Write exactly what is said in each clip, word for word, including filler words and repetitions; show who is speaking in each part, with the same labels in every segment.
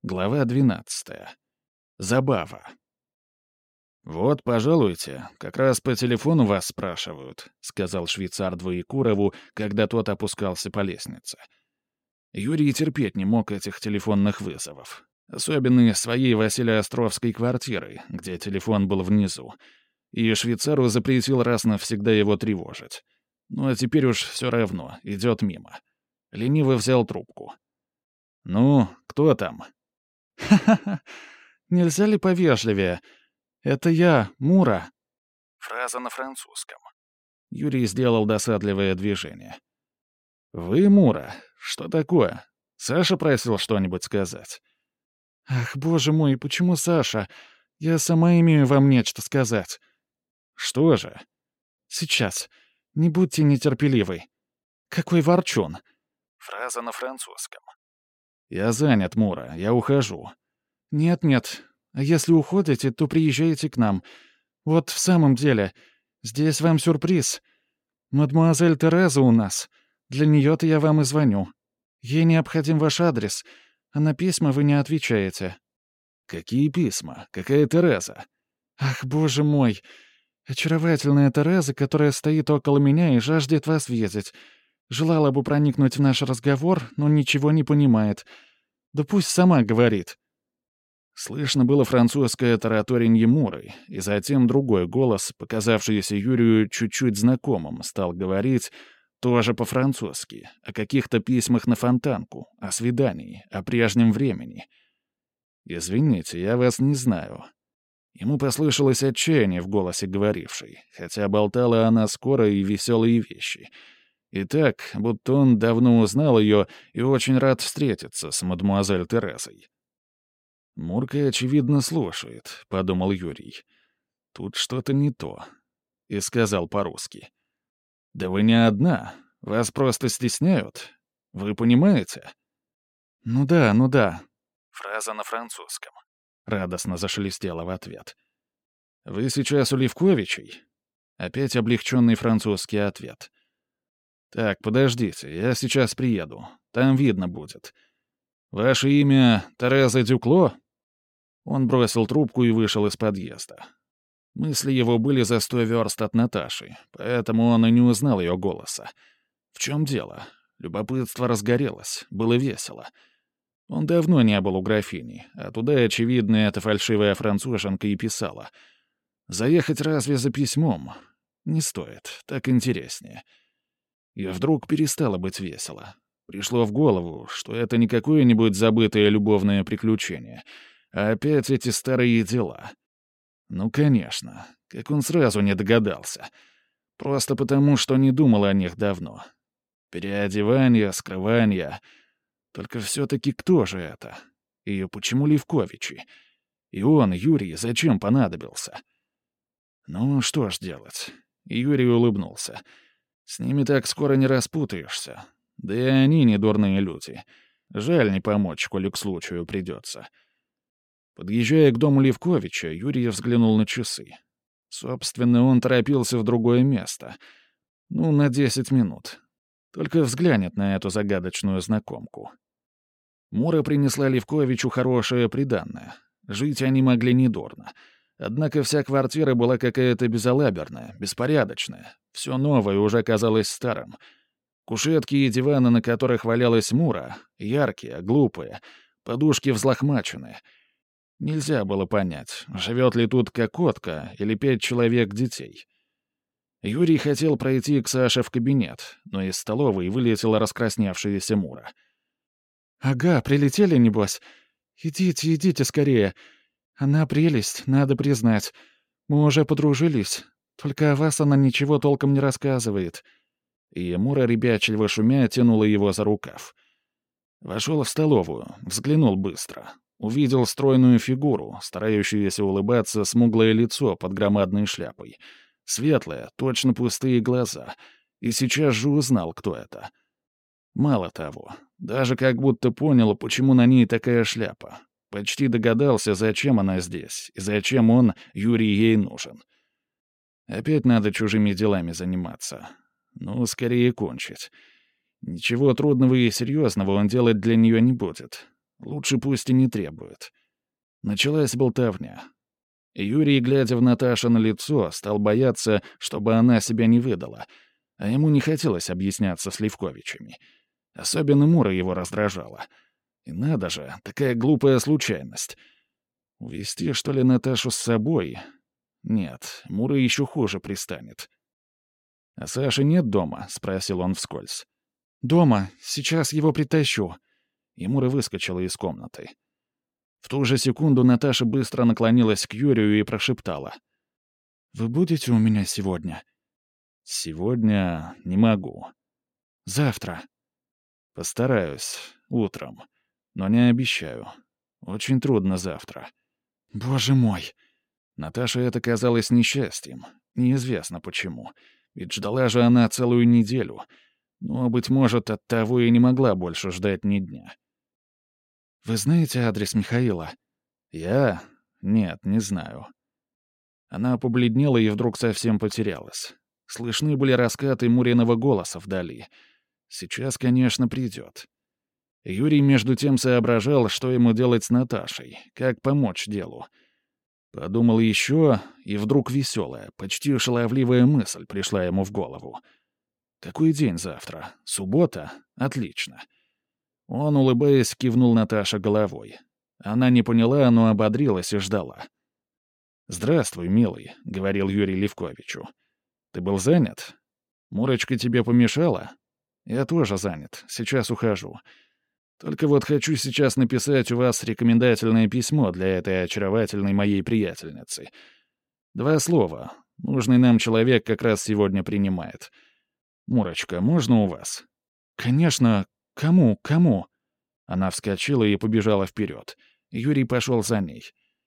Speaker 1: Глава двенадцатая. Забава. «Вот, пожалуйте, как раз по телефону вас спрашивают», — сказал швейцар Двоекурову, когда тот опускался по лестнице. Юрий терпеть не мог этих телефонных вызовов. Особенно из своей Василия-Островской квартиры, где телефон был внизу. И швейцару запретил раз навсегда его тревожить. Ну а теперь уж все равно, идет мимо. Лениво взял трубку. «Ну, кто там?» «Ха-ха-ха! Нельзя ли повежливее? Это я, Мура». Фраза на французском. Юрий сделал досадливое движение. «Вы, Мура? Что такое? Саша просил что-нибудь сказать?» «Ах, боже мой, почему Саша? Я сама имею вам нечто сказать». «Что же?» «Сейчас. Не будьте нетерпеливы. Какой ворчун?» Фраза на французском. «Я занят, Мура, я ухожу». «Нет-нет, а если уходите, то приезжайте к нам. Вот в самом деле, здесь вам сюрприз. Мадемуазель Тереза у нас. Для нее-то я вам и звоню. Ей необходим ваш адрес, а на письма вы не отвечаете». «Какие письма? Какая Тереза?» «Ах, боже мой! Очаровательная Тереза, которая стоит около меня и жаждет вас видеть. Желала бы проникнуть в наш разговор, но ничего не понимает. Да пусть сама говорит». Слышно было французское тараторенье Муры, и затем другой голос, показавшийся Юрию чуть-чуть знакомым, стал говорить, тоже по-французски, о каких-то письмах на Фонтанку, о свидании, о прежнем времени. «Извините, я вас не знаю». Ему послышалось отчаяние в голосе говорившей, хотя болтала она скоро и веселые вещи. И так, будто он давно узнал ее и очень рад встретиться с мадемуазель Терезой. «Мурка, очевидно, слушает», — подумал Юрий. «Тут что-то не то». И сказал по-русски. «Да вы не одна. Вас просто стесняют. Вы понимаете?» «Ну да, ну да». Фраза на французском. Радостно зашелестела в ответ. «Вы сейчас у Левковичей?» Опять облегченный французский ответ. «Так, подождите, я сейчас приеду. Там видно будет. Ваше имя Тереза Дюкло?» Он бросил трубку и вышел из подъезда. Мысли его были за сто верст от Наташи, поэтому он и не узнал ее голоса. В чем дело? Любопытство разгорелось, было весело. Он давно не был у графини, а туда, очевидно, эта фальшивая француженка и писала. Заехать разве за письмом? Не стоит, так интереснее. И вдруг перестало быть весело. Пришло в голову, что это не какое-нибудь забытое любовное приключение, а опять эти старые дела. Ну, конечно, как он сразу не догадался. Просто потому, что не думал о них давно. Переодевание, скрывание. Только все-таки кто же это? И почему Левковичи? И он, Юрий, зачем понадобился? Ну, что ж делать? Юрий улыбнулся. С ними так скоро не распутаешься. Да и они не дурные люди. Жаль не помочь, коли к случаю придется. Подъезжая к дому Левковича, Юрий взглянул на часы. Собственно, он торопился в другое место. Ну, на десять минут. Только взглянет на эту загадочную знакомку. Мура принесла Левковичу хорошее приданное. Жить они могли недурно. Однако вся квартира была какая-то безалаберная, беспорядочная. Все новое уже казалось старым. Кушетки и диваны, на которых валялась Мура, яркие, глупые, подушки взлохмаченные. Нельзя было понять, живет ли тут кокотка или пять человек детей. Юрий хотел пройти к Саше в кабинет, но из столовой вылетела раскрасневшаяся Мура. «Ага, прилетели, небось? Идите, идите скорее. Она прелесть, надо признать. Мы уже подружились. Только о вас она ничего толком не рассказывает». И Мура, ребячливо шумя, тянула его за рукав. Вошел в столовую, взглянул быстро. Увидел стройную фигуру, старающуюся улыбаться, смуглое лицо под громадной шляпой. Светлые, точно пустые глаза. И сейчас же узнал, кто это. Мало того, даже как будто понял, почему на ней такая шляпа. Почти догадался, зачем она здесь, и зачем он, Юрий, ей нужен. Опять надо чужими делами заниматься. Ну, скорее кончить. Ничего трудного и серьезного он делать для нее не будет. Лучше пусть и не требует. Началась болтовня. Юрий, глядя в Наташино лицо, стал бояться, чтобы она себя не выдала, а ему не хотелось объясняться с Левковичами. Особенно Мура его раздражала. И надо же, такая глупая случайность. Увести, что ли, Наташу с собой? Нет, Мура еще хуже пристанет. «А Саши нет дома?» — спросил он вскользь. «Дома. Сейчас его притащу». И Мура выскочила из комнаты. В ту же секунду Наташа быстро наклонилась к Юрию и прошептала. «Вы будете у меня сегодня?» «Сегодня не могу». «Завтра». «Постараюсь. Утром. Но не обещаю. Очень трудно завтра». «Боже мой!» Наташе это казалось несчастьем. Неизвестно почему. Ведь ждала же она целую неделю. Но, быть может, оттого и не могла больше ждать ни дня. «Вы знаете адрес Михаила?» «Я? Нет, не знаю». Она побледнела и вдруг совсем потерялась. Слышны были раскаты Муриного голоса вдали. Сейчас, конечно, придет. Юрий между тем соображал, что ему делать с Наташей, как помочь делу. Подумал еще, и вдруг веселая, почти шаловливая мысль пришла ему в голову. «Какой день завтра? Суббота? Отлично». Он, улыбаясь, кивнул Наташе головой. Она не поняла, но ободрилась и ждала. «Здравствуй, милый», — говорил Юрий Левковичу. «Ты был занят? Мурочка тебе помешала? Я тоже занят, сейчас ухожу. Только вот хочу сейчас написать у вас рекомендательное письмо для этой очаровательной моей приятельницы. Два слова. Нужный нам человек как раз сегодня принимает. Мурочка, можно у вас?» «Конечно. Кому? Кому?» Она вскочила и побежала вперед. Юрий пошел за ней.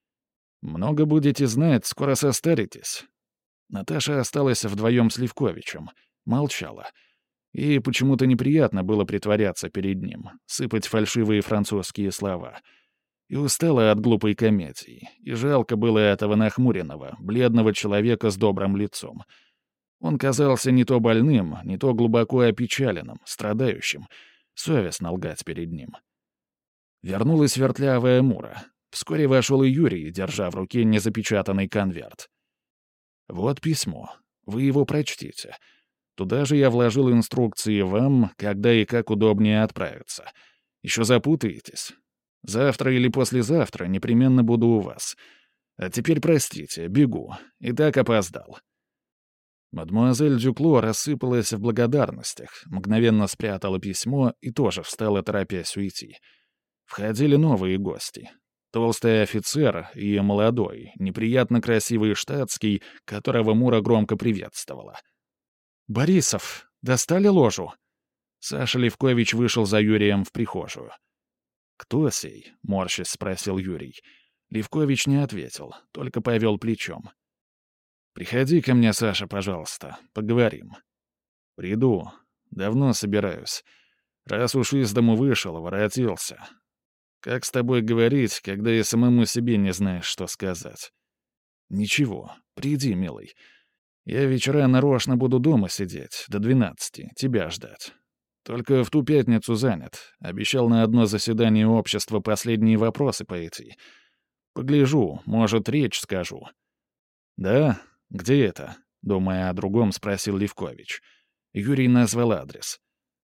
Speaker 1: «Много будете знать, скоро состаритесь». Наташа осталась вдвоем с Левковичем. Молчала. Ей почему-то неприятно было притворяться перед ним, сыпать фальшивые французские слова. И устала от глупой комедии, и жалко было этого нахмуренного, бледного человека с добрым лицом. Он казался не то больным, не то глубоко опечаленным, страдающим. Совестно лгать перед ним. Вернулась вертлявая Мура. Вскоре вошел и Юрий, держа в руке незапечатанный конверт. «Вот письмо. Вы его прочтите. Туда же я вложил инструкции вам, когда и как удобнее отправиться. Еще запутаетесь. Завтра или послезавтра непременно буду у вас. А теперь простите, бегу. И так опоздал». Мадемуазель Дюкло рассыпалась в благодарностях, мгновенно спрятала письмо и тоже встала, торопясь уйти. Входили новые гости. Толстый офицер и молодой, неприятно красивый штатский, которого Мура громко приветствовала. «Борисов, достали ложу?» Саша Левкович вышел за Юрием в прихожую. «Кто сей?» — морщись спросил Юрий. Левкович не ответил, только повел плечом. «Приходи ко мне, Саша, пожалуйста, поговорим». «Приду. Давно собираюсь. Раз уж из дому вышел, воротился. Как с тобой говорить, когда и самому себе не знаешь, что сказать?» «Ничего. Приди, милый. Я вечера нарочно буду дома сидеть, до двенадцати, тебя ждать. Только в ту пятницу занят. Обещал на одно заседание общества последние вопросы пойти. Погляжу, может, речь скажу». «Да? Где это?» — думая о другом, спросил Левкович. Юрий назвал адрес.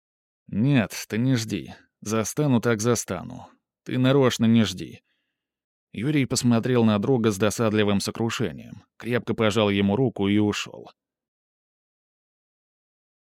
Speaker 1: «Нет, ты не жди. Застану так застану. Ты нарочно не жди». Юрий посмотрел на друга с досадливым сокрушением, крепко пожал ему руку и ушел.